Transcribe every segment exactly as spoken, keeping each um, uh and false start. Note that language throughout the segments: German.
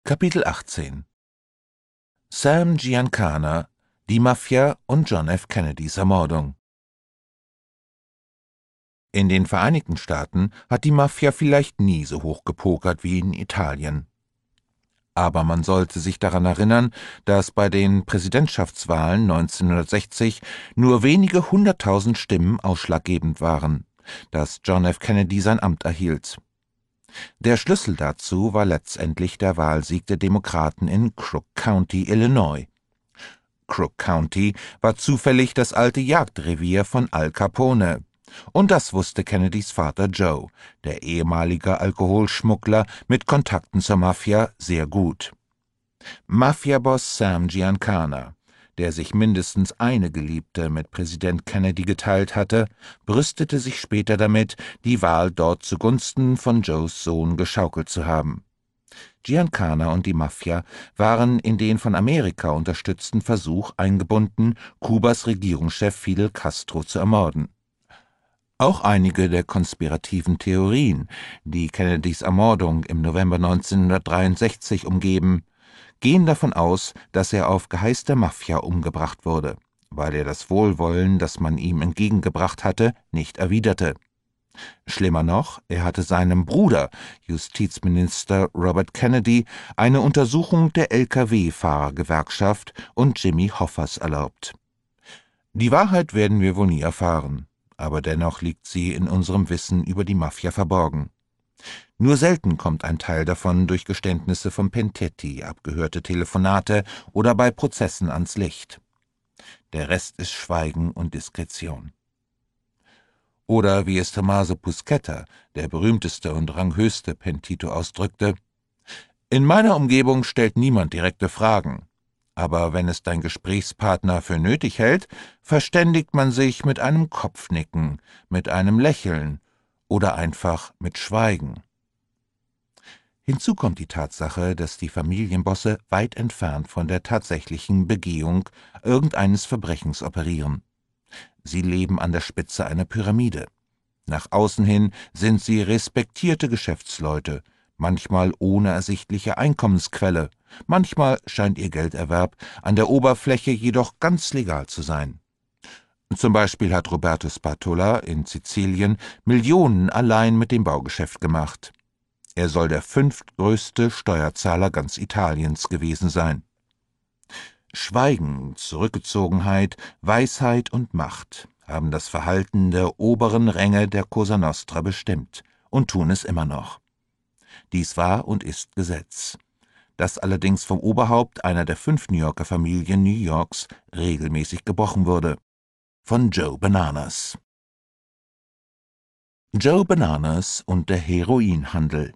Kapitel achtzehn Sam Giancana, die Mafia und John F. Kennedys Ermordung. In den Vereinigten Staaten hat die Mafia vielleicht nie so hoch gepokert wie in Italien. Aber man sollte sich daran erinnern, dass bei den Präsidentschaftswahlen neunzehnhundertsechzig nur wenige hunderttausend Stimmen ausschlaggebend waren, dass John F. Kennedy sein Amt erhielt. Der Schlüssel dazu war letztendlich der Wahlsieg der Demokraten in Crook County, Illinois. Crook County war zufällig das alte Jagdrevier von Al Capone. Und das wusste Kennedys Vater Joe, der ehemalige Alkoholschmuggler mit Kontakten zur Mafia, sehr gut. Mafiaboss Sam Giancana, der sich mindestens eine Geliebte mit Präsident Kennedy geteilt hatte, brüstete sich später damit, die Wahl dort zugunsten von Joes Sohn geschaukelt zu haben. Giancana und die Mafia waren in den von Amerika unterstützten Versuch eingebunden, Kubas Regierungschef Fidel Castro zu ermorden. Auch einige der konspirativen Theorien, die Kennedys Ermordung im November neunzehnhundertdreiundsechzig umgeben, gehen davon aus, dass er auf Geheiß der Mafia umgebracht wurde, weil er das Wohlwollen, das man ihm entgegengebracht hatte, nicht erwiderte. Schlimmer noch, er hatte seinem Bruder, Justizminister Robert Kennedy, eine Untersuchung der L K W-Fahrergewerkschaft und Jimmy Hoffers erlaubt. Die Wahrheit werden wir wohl nie erfahren, aber dennoch liegt sie in unserem Wissen über die Mafia verborgen. Nur selten kommt ein Teil davon durch Geständnisse von Pentetti, abgehörte Telefonate oder bei Prozessen ans Licht. Der Rest ist Schweigen und Diskretion. Oder wie es Tommaso Buscetta, der berühmteste und ranghöchste Pentito, ausdrückte: In meiner Umgebung stellt niemand direkte Fragen, aber wenn es dein Gesprächspartner für nötig hält, verständigt man sich mit einem Kopfnicken, mit einem Lächeln oder einfach mit Schweigen. Hinzu kommt die Tatsache, dass die Familienbosse weit entfernt von der tatsächlichen Begehung irgendeines Verbrechens operieren. Sie leben an der Spitze einer Pyramide. Nach außen hin sind sie respektierte Geschäftsleute, manchmal ohne ersichtliche Einkommensquelle, manchmal scheint ihr Gelderwerb an der Oberfläche jedoch ganz legal zu sein. Zum Beispiel hat Roberto Spatola in Sizilien Millionen allein mit dem Baugeschäft gemacht. Er soll der fünftgrößte Steuerzahler ganz Italiens gewesen sein. Schweigen, Zurückgezogenheit, Weisheit und Macht haben das Verhalten der oberen Ränge der Cosa Nostra bestimmt und tun es immer noch. Dies war und ist Gesetz, das allerdings vom Oberhaupt einer der fünf New Yorker Familien New Yorks regelmäßig gebrochen wurde, von Joe Bananas. Joe Bananas und der Heroinhandel.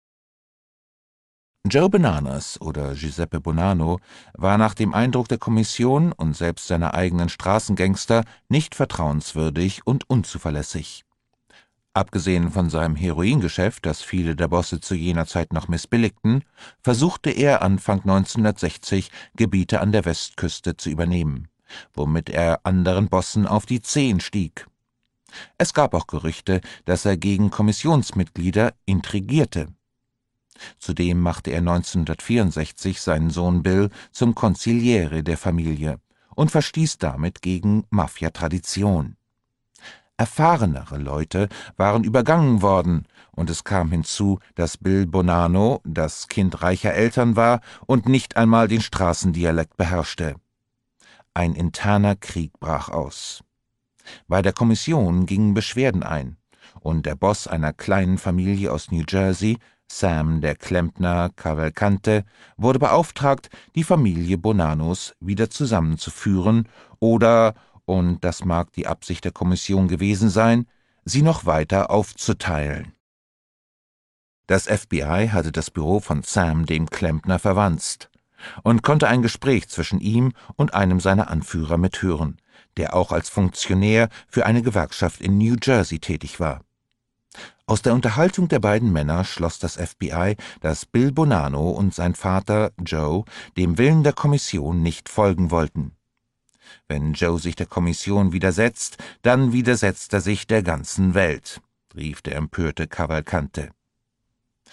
Joe Bananas oder Giuseppe Bonanno war nach dem Eindruck der Kommission und selbst seiner eigenen Straßengangster nicht vertrauenswürdig und unzuverlässig. Abgesehen von seinem Heroingeschäft, das viele der Bosse zu jener Zeit noch missbilligten, versuchte er Anfang neunzehnhundertsechzig Gebiete an der Westküste zu übernehmen, womit er anderen Bossen auf die Zehen stieg. Es gab auch Gerüchte, dass er gegen Kommissionsmitglieder intrigierte. Zudem machte er neunzehnhundertvierundsechzig seinen Sohn Bill zum Consigliere der Familie und verstieß damit gegen Mafia-Tradition. Erfahrenere Leute waren übergangen worden, und es kam hinzu, dass Bill Bonanno das Kind reicher Eltern war und nicht einmal den Straßendialekt beherrschte. Ein interner Krieg brach aus. Bei der Kommission gingen Beschwerden ein, und der Boss einer kleinen Familie aus New Jersey, Sam der Klempner Cavalcante, wurde beauftragt, die Familie Bonannos wieder zusammenzuführen oder, und das mag die Absicht der Kommission gewesen sein, sie noch weiter aufzuteilen. Das F B I hatte das Büro von Sam dem Klempner verwanzt und konnte ein Gespräch zwischen ihm und einem seiner Anführer mithören, der auch als Funktionär für eine Gewerkschaft in New Jersey tätig war. Aus der Unterhaltung der beiden Männer schloss das F B I, dass Bill Bonanno und sein Vater Joe dem Willen der Kommission nicht folgen wollten. Wenn Joe sich der Kommission widersetzt, dann widersetzt er sich der ganzen Welt, rief der empörte Cavalcante.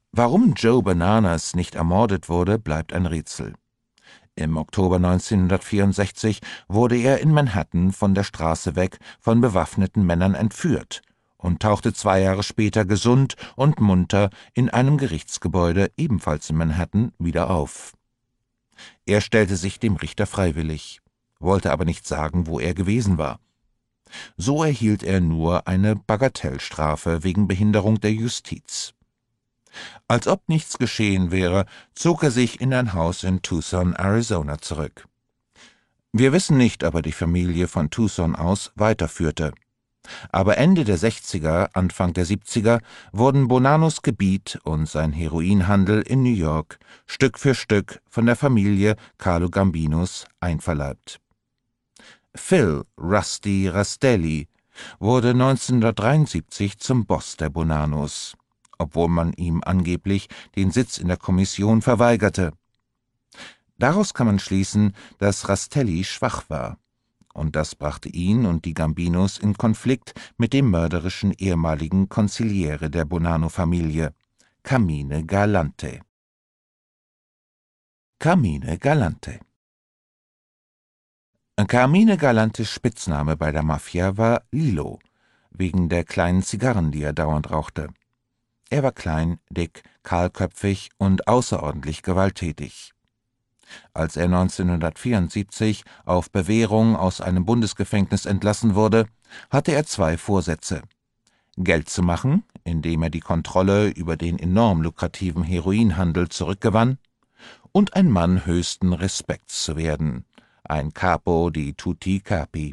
Warum Joe Bananas nicht ermordet wurde, bleibt ein Rätsel. Im Oktober neunzehnhundertvierundsechzig wurde er in Manhattan von der Straße weg von bewaffneten Männern entführt und tauchte zwei Jahre später gesund und munter in einem Gerichtsgebäude, ebenfalls in Manhattan, wieder auf. Er stellte sich dem Richter freiwillig, wollte aber nicht sagen, wo er gewesen war. So erhielt er nur eine Bagatellstrafe wegen Behinderung der Justiz. Als ob nichts geschehen wäre, zog er sich in ein Haus in Tucson, Arizona zurück. Wir wissen nicht, ob er die Familie von Tucson aus weiterführte. Aber Ende der sechziger, Anfang der siebziger wurden Bonanos Gebiet und sein Heroinhandel in New York Stück für Stück von der Familie Carlo Gambinos einverleibt. Phil Rusty Rastelli wurde neunzehnhundertdreiundsiebzig zum Boss der Bonanos, obwohl man ihm angeblich den Sitz in der Kommission verweigerte. Daraus kann man schließen, dass Rastelli schwach war, und das brachte ihn und die Gambinos in Konflikt mit dem mörderischen ehemaligen Consigliere der Bonanno-Familie, Carmine Galante. Carmine Galante Carmine Galantes Spitzname bei der Mafia war Lilo, wegen der kleinen Zigarren, die er dauernd rauchte. Er war klein, dick, kahlköpfig und außerordentlich gewalttätig. Als er neunzehnhundertvierundsiebzig auf Bewährung aus einem Bundesgefängnis entlassen wurde, hatte er zwei Vorsätze: Geld zu machen, indem er die Kontrolle über den enorm lukrativen Heroinhandel zurückgewann, und ein Mann höchsten Respekts zu werden, ein Capo di tutti capi.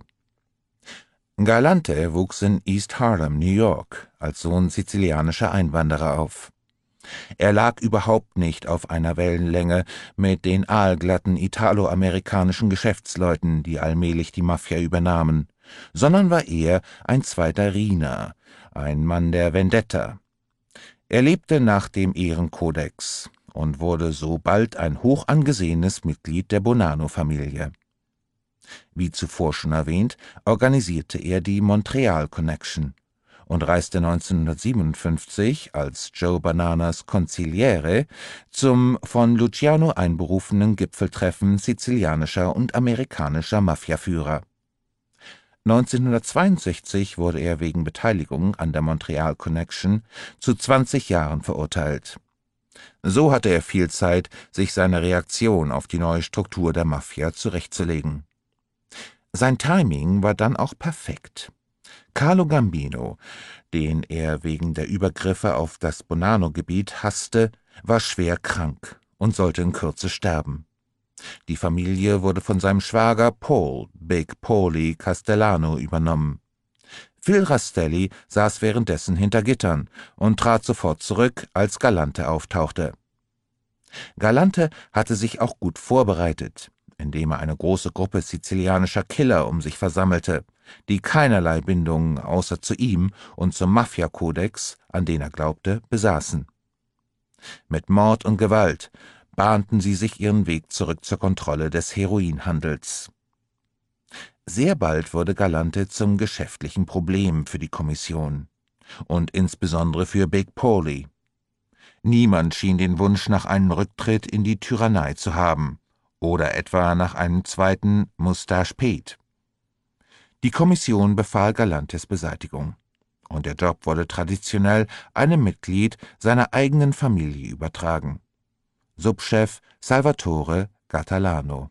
Galante wuchs in East Harlem, New York, als Sohn sizilianischer Einwanderer auf. Er lag überhaupt nicht auf einer Wellenlänge mit den aalglatten italoamerikanischen Geschäftsleuten, die allmählich die Mafia übernahmen, sondern war eher ein zweiter Rina, ein Mann der Vendetta. Er lebte nach dem Ehrenkodex und wurde so bald ein hoch angesehenes Mitglied der Bonanno-Familie. Wie zuvor schon erwähnt, organisierte er die Montreal Connection und reiste neunzehnhundertsiebenundfünfzig als Joe Bananas Consigliere zum von Luciano einberufenen Gipfeltreffen sizilianischer und amerikanischer Mafiaführer. neunzehnhundertzweiundsechzig wurde er wegen Beteiligung an der Montreal Connection zu zwanzig Jahren verurteilt. So hatte er viel Zeit, sich seine Reaktion auf die neue Struktur der Mafia zurechtzulegen. Sein Timing war dann auch perfekt. Carlo Gambino, den er wegen der Übergriffe auf das Bonanno-Gebiet hasste, war schwer krank und sollte in Kürze sterben. Die Familie wurde von seinem Schwager Paul, Big Paulie Castellano, übernommen. Phil Rastelli saß währenddessen hinter Gittern und trat sofort zurück, als Galante auftauchte. Galante hatte sich auch gut vorbereitet, indem er eine große Gruppe sizilianischer Killer um sich versammelte, die keinerlei Bindungen außer zu ihm und zum Mafia-Kodex, an den er glaubte, besaßen. Mit Mord und Gewalt bahnten sie sich ihren Weg zurück zur Kontrolle des Heroinhandels. Sehr bald wurde Galante zum geschäftlichen Problem für die Kommission und insbesondere für Big Paulie. Niemand schien den Wunsch nach einem Rücktritt in die Tyrannei zu haben oder etwa nach einem zweiten Mustache Pete. Die Kommission befahl Galantes Beseitigung, und der Job wurde traditionell einem Mitglied seiner eigenen Familie übertragen: Subchef Salvatore Catalano.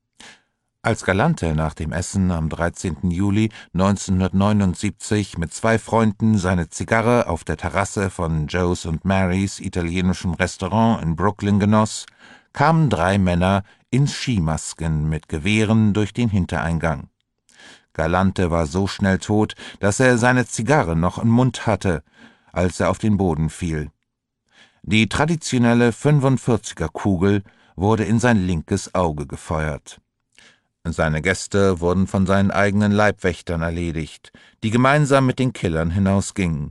Als Galante nach dem Essen am dreizehnten Juli neunzehnhundertneunundsiebzig mit zwei Freunden seine Zigarre auf der Terrasse von Joe's und Marys italienischem Restaurant in Brooklyn genoss, kamen drei Männer in Skimasken mit Gewehren durch den Hintereingang. Galante war so schnell tot, dass er seine Zigarre noch im Mund hatte, als er auf den Boden fiel. Die traditionelle fünfundvierziger-Kugel wurde in sein linkes Auge gefeuert. Seine Gäste wurden von seinen eigenen Leibwächtern erledigt, die gemeinsam mit den Killern hinausgingen.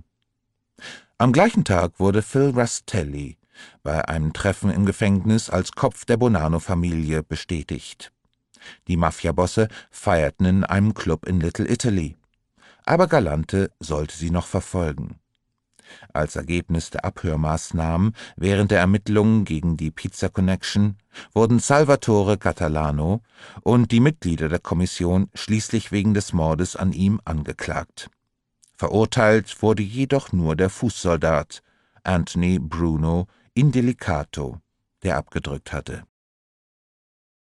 Am gleichen Tag wurde Phil Rastelli bei einem Treffen im Gefängnis als Kopf der Bonanno-Familie bestätigt. Die Mafiabosse feierten in einem Club in Little Italy, aber Galante sollte sie noch verfolgen. Als Ergebnis der Abhörmaßnahmen während der Ermittlungen gegen die Pizza Connection wurden Salvatore Catalano und die Mitglieder der Kommission schließlich wegen des Mordes an ihm angeklagt. Verurteilt wurde jedoch nur der Fußsoldat Anthony Bruno Indelicato, der abgedrückt hatte.